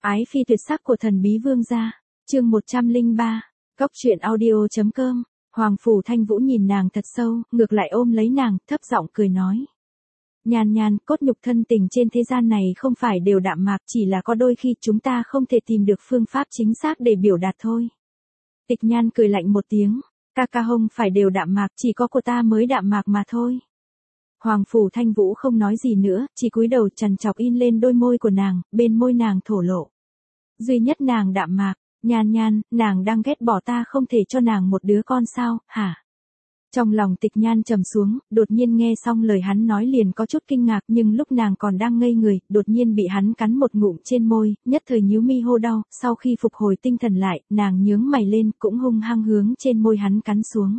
Ái phi tuyệt sắc của thần bí vương gia. Chương 103. Cốc truyện audio.com. Hoàng Phủ Thanh Vũ nhìn nàng thật sâu, ngược lại ôm lấy nàng, thấp giọng cười nói. Nhan Nhan, cốt nhục thân tình trên thế gian này không phải đều đạm mạc, chỉ là có đôi khi chúng ta không thể tìm được phương pháp chính xác để biểu đạt thôi. Tịch Nhan cười lạnh một tiếng, ca ca không phải đều đạm mạc, chỉ có của ta mới đạm mạc mà thôi. Hoàng Phủ Thanh Vũ không nói gì nữa, chỉ cúi đầu chằn chọc in lên đôi môi của nàng, bên môi nàng thổ lộ. Duy nhất nàng đạm mạc, Nhan Nhan, nàng đang ghét bỏ ta không thể cho nàng một đứa con sao, hả? Trong lòng Tịch Nhan trầm xuống, đột nhiên nghe xong lời hắn nói liền có chút kinh ngạc, nhưng lúc nàng còn đang ngây người, đột nhiên bị hắn cắn một ngụm trên môi, nhất thời nhíu mi hô đau, sau khi phục hồi tinh thần lại, nàng nhướng mày lên, cũng hung hăng hướng trên môi hắn cắn xuống.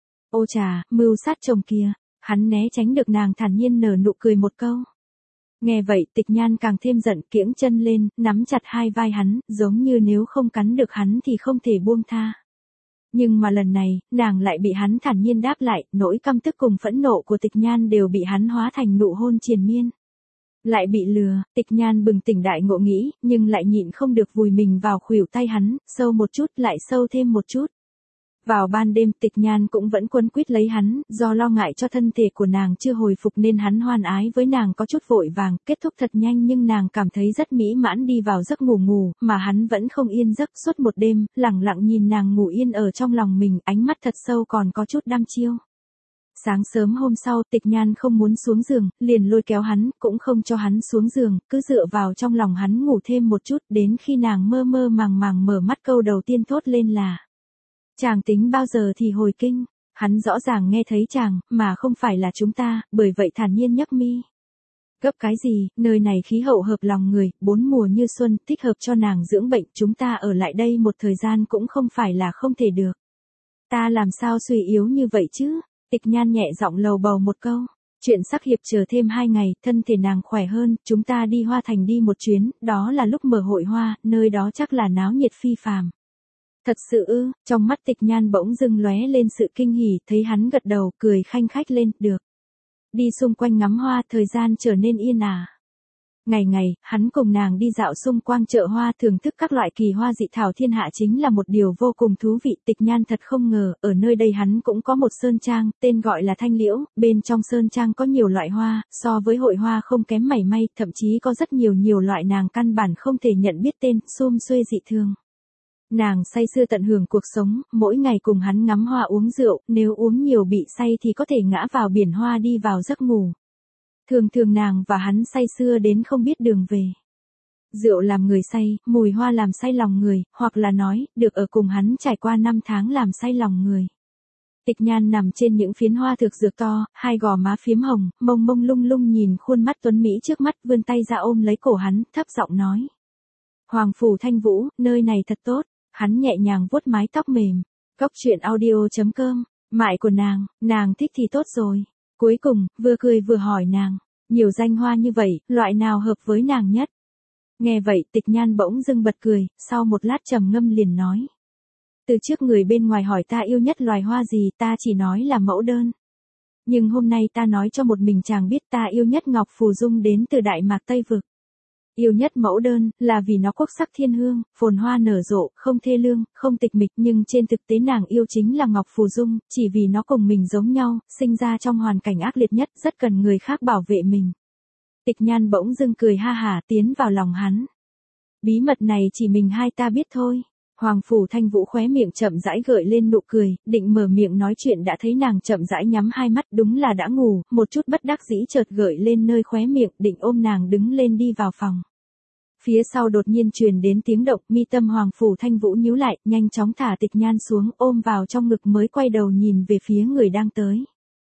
Ô trà, mưu sát chồng kia, hắn né tránh được, nàng thản nhiên nở nụ cười một câu. Nghe vậy Tịch Nhan càng thêm giận, kiễng chân lên, nắm chặt hai vai hắn, giống như nếu không cắn được hắn thì không thể buông tha. Nhưng mà lần này, nàng lại bị hắn thản nhiên đáp lại, nỗi căm tức cùng phẫn nộ của Tịch Nhan đều bị hắn hóa thành nụ hôn triền miên. Lại bị lừa, Tịch Nhan bừng tỉnh đại ngộ nghĩ, nhưng lại nhịn không được vùi mình vào khuỷu tay hắn, sâu một chút lại sâu thêm một chút. Vào ban đêm Tịch Nhan cũng vẫn quấn quýt lấy hắn, do lo ngại cho thân thể của nàng chưa hồi phục nên hắn hoan ái với nàng có chút vội vàng, kết thúc thật nhanh nhưng nàng cảm thấy rất mỹ mãn đi vào giấc ngủ, mà hắn vẫn không yên giấc suốt một đêm, lẳng lặng nhìn nàng ngủ yên ở trong lòng mình, ánh mắt thật sâu còn có chút đăm chiêu. Sáng sớm hôm sau Tịch Nhan không muốn xuống giường, liền lôi kéo hắn, cũng không cho hắn xuống giường, cứ dựa vào trong lòng hắn ngủ thêm một chút, đến khi nàng mơ mơ màng màng mở mắt câu đầu tiên thốt lên là: chàng tính bao giờ thì hồi kinh? Hắn rõ ràng nghe thấy chàng, mà không phải là chúng ta, bởi vậy thản nhiên nhấc mi. Gấp cái gì, nơi này khí hậu hợp lòng người, 4 mùa như xuân, thích hợp cho nàng dưỡng bệnh, chúng ta ở lại đây một thời gian cũng không phải là không thể được. Ta làm sao suy yếu như vậy chứ? Tịch Nhan nhẹ giọng lầu bầu một câu. Chuyện sắc hiệp chờ thêm 2 ngày, thân thể nàng khỏe hơn, chúng ta đi Hoa Thành đi một chuyến, đó là lúc mở hội hoa, nơi đó chắc là náo nhiệt phi phàm. Thật sự ư? Trong mắt Tịch Nhan bỗng dưng lóe lên sự kinh hỉ, thấy hắn gật đầu, cười khanh khách lên, được. Đi xung quanh ngắm hoa, thời gian trở nên yên ả. Ngày ngày, hắn cùng nàng đi dạo xung quanh chợ hoa, thưởng thức các loại kỳ hoa dị thảo thiên hạ chính là một điều vô cùng thú vị. Tịch Nhan thật không ngờ, ở nơi đây hắn cũng có một sơn trang, tên gọi là Thanh Liễu, bên trong sơn trang có nhiều loại hoa, so với hội hoa không kém mảy may, thậm chí có rất nhiều loại nàng căn bản không thể nhận biết tên, sum xuê dị thường. Nàng say sưa tận hưởng cuộc sống, mỗi ngày cùng hắn ngắm hoa uống rượu, nếu uống nhiều bị say thì có thể ngã vào biển hoa đi vào giấc ngủ. Thường nàng và hắn say sưa đến không biết đường về. Rượu làm người say, mùi hoa làm say lòng người, hoặc là nói, được ở cùng hắn trải qua 5 tháng làm say lòng người. Tịch Nhan nằm trên những phiến hoa thực dược to, hai gò má phiếm hồng, mông mông lung lung nhìn khuôn mắt tuấn mỹ trước mắt, vươn tay ra ôm lấy cổ hắn, thấp giọng nói. Hoàng Phủ Thanh Vũ, nơi này thật tốt. Hắn nhẹ nhàng vuốt mái tóc mềm. Cốc truyện audio.com. Mại của nàng thích thì tốt rồi. Cuối cùng, vừa cười vừa hỏi nàng. Nhiều danh hoa như vậy, loại nào hợp với nàng nhất? Nghe vậy Tịch Nhan bỗng dưng bật cười, sau một lát trầm ngâm liền nói. Từ trước người bên ngoài hỏi ta yêu nhất loài hoa gì, ta chỉ nói là mẫu đơn. Nhưng hôm nay ta nói cho một mình chàng biết, ta yêu nhất Ngọc Phù Dung đến từ Đại Mạc Tây Vực. Yêu nhất mẫu đơn, là vì nó quốc sắc thiên hương, phồn hoa nở rộ, không thê lương, không tịch mịch, nhưng trên thực tế nàng yêu chính là Ngọc Phù Dung, chỉ vì nó cùng mình giống nhau, sinh ra trong hoàn cảnh ác liệt nhất, rất cần người khác bảo vệ mình. Tịch Nhan bỗng dưng cười ha hả, tiến vào lòng hắn. Bí mật này chỉ mình hai ta biết thôi. Hoàng Phủ Thanh Vũ khóe miệng chậm rãi gợi lên nụ cười, định mở miệng nói chuyện đã thấy nàng chậm rãi nhắm hai mắt, đúng là đã ngủ, một chút bất đắc dĩ chợt gợi lên nơi khóe miệng, định ôm nàng đứng lên đi vào phòng. Phía sau đột nhiên truyền đến tiếng động, mi tâm Hoàng Phủ Thanh Vũ nhíu lại, nhanh chóng thả Tịch Nhan xuống, ôm vào trong ngực mới quay đầu nhìn về phía người đang tới.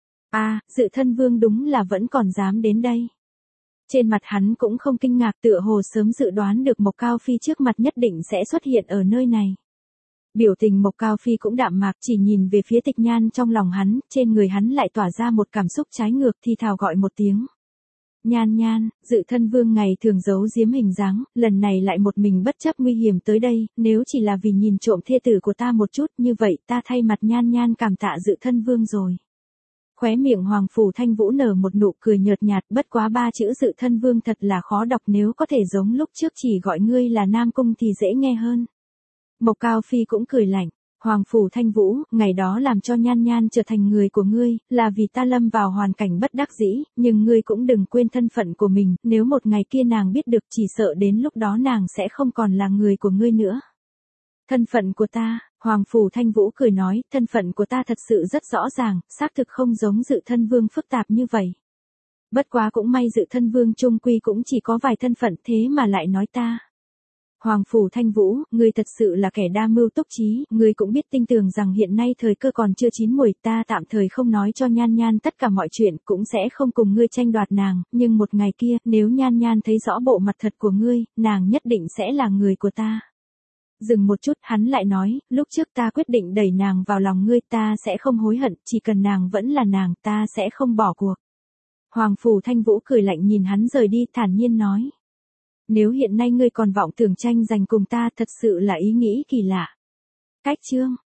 Dự thân vương đúng là vẫn còn dám đến đây. Trên mặt hắn cũng không kinh ngạc, tựa hồ sớm dự đoán được Mộc Cao Phi trước mặt nhất định sẽ xuất hiện ở nơi này. Biểu tình Mộc Cao Phi cũng đạm mạc, chỉ nhìn về phía Tịch Nhan trong lòng hắn, trên người hắn lại tỏa ra một cảm xúc trái ngược, thì thào gọi một tiếng. Nhan Nhan, dự thân vương ngày thường giấu giếm hình dáng, lần này lại một mình bất chấp nguy hiểm tới đây, nếu chỉ là vì nhìn trộm thê tử của ta một chút, như vậy ta thay mặt Nhan Nhan cảm tạ dự thân vương rồi. Khóe miệng Hoàng Phủ Thanh Vũ nở một nụ cười nhợt nhạt, bất quá 3 chữ Dự Thân Vương thật là khó đọc, nếu có thể giống lúc trước chỉ gọi ngươi là Nam Cung thì dễ nghe hơn. Mộc Cao Phi cũng cười lạnh. Hoàng Phủ Thanh Vũ, ngày đó làm cho Nhan Nhan trở thành người của ngươi, là vì ta lâm vào hoàn cảnh bất đắc dĩ, nhưng ngươi cũng đừng quên thân phận của mình, nếu một ngày kia nàng biết được chỉ sợ đến lúc đó nàng sẽ không còn là người của ngươi nữa. Thân phận của ta, Hoàng Phủ Thanh Vũ cười nói, thân phận của ta thật sự rất rõ ràng, xác thực không giống Dự Thân Vương phức tạp như vậy. Bất quá cũng may Dự Thân Vương trung quy cũng chỉ có vài thân phận, thế mà lại nói ta. Hoàng Phủ Thanh Vũ, ngươi thật sự là kẻ đa mưu túc trí, ngươi cũng biết tin tưởng rằng hiện nay thời cơ còn chưa chín muồi, ta tạm thời không nói cho Nhan Nhan tất cả mọi chuyện, cũng sẽ không cùng ngươi tranh đoạt nàng, nhưng một ngày kia, nếu Nhan Nhan thấy rõ bộ mặt thật của ngươi, nàng nhất định sẽ là người của ta. Dừng một chút, hắn lại nói, lúc trước ta quyết định đẩy nàng vào lòng ngươi, ta sẽ không hối hận, chỉ cần nàng vẫn là nàng, ta sẽ không bỏ cuộc. Hoàng Phủ Thanh Vũ cười lạnh nhìn hắn rời đi, thản nhiên nói. Nếu hiện nay ngươi còn vọng tưởng tranh giành cùng ta, thật sự là ý nghĩ kỳ lạ. Cách chương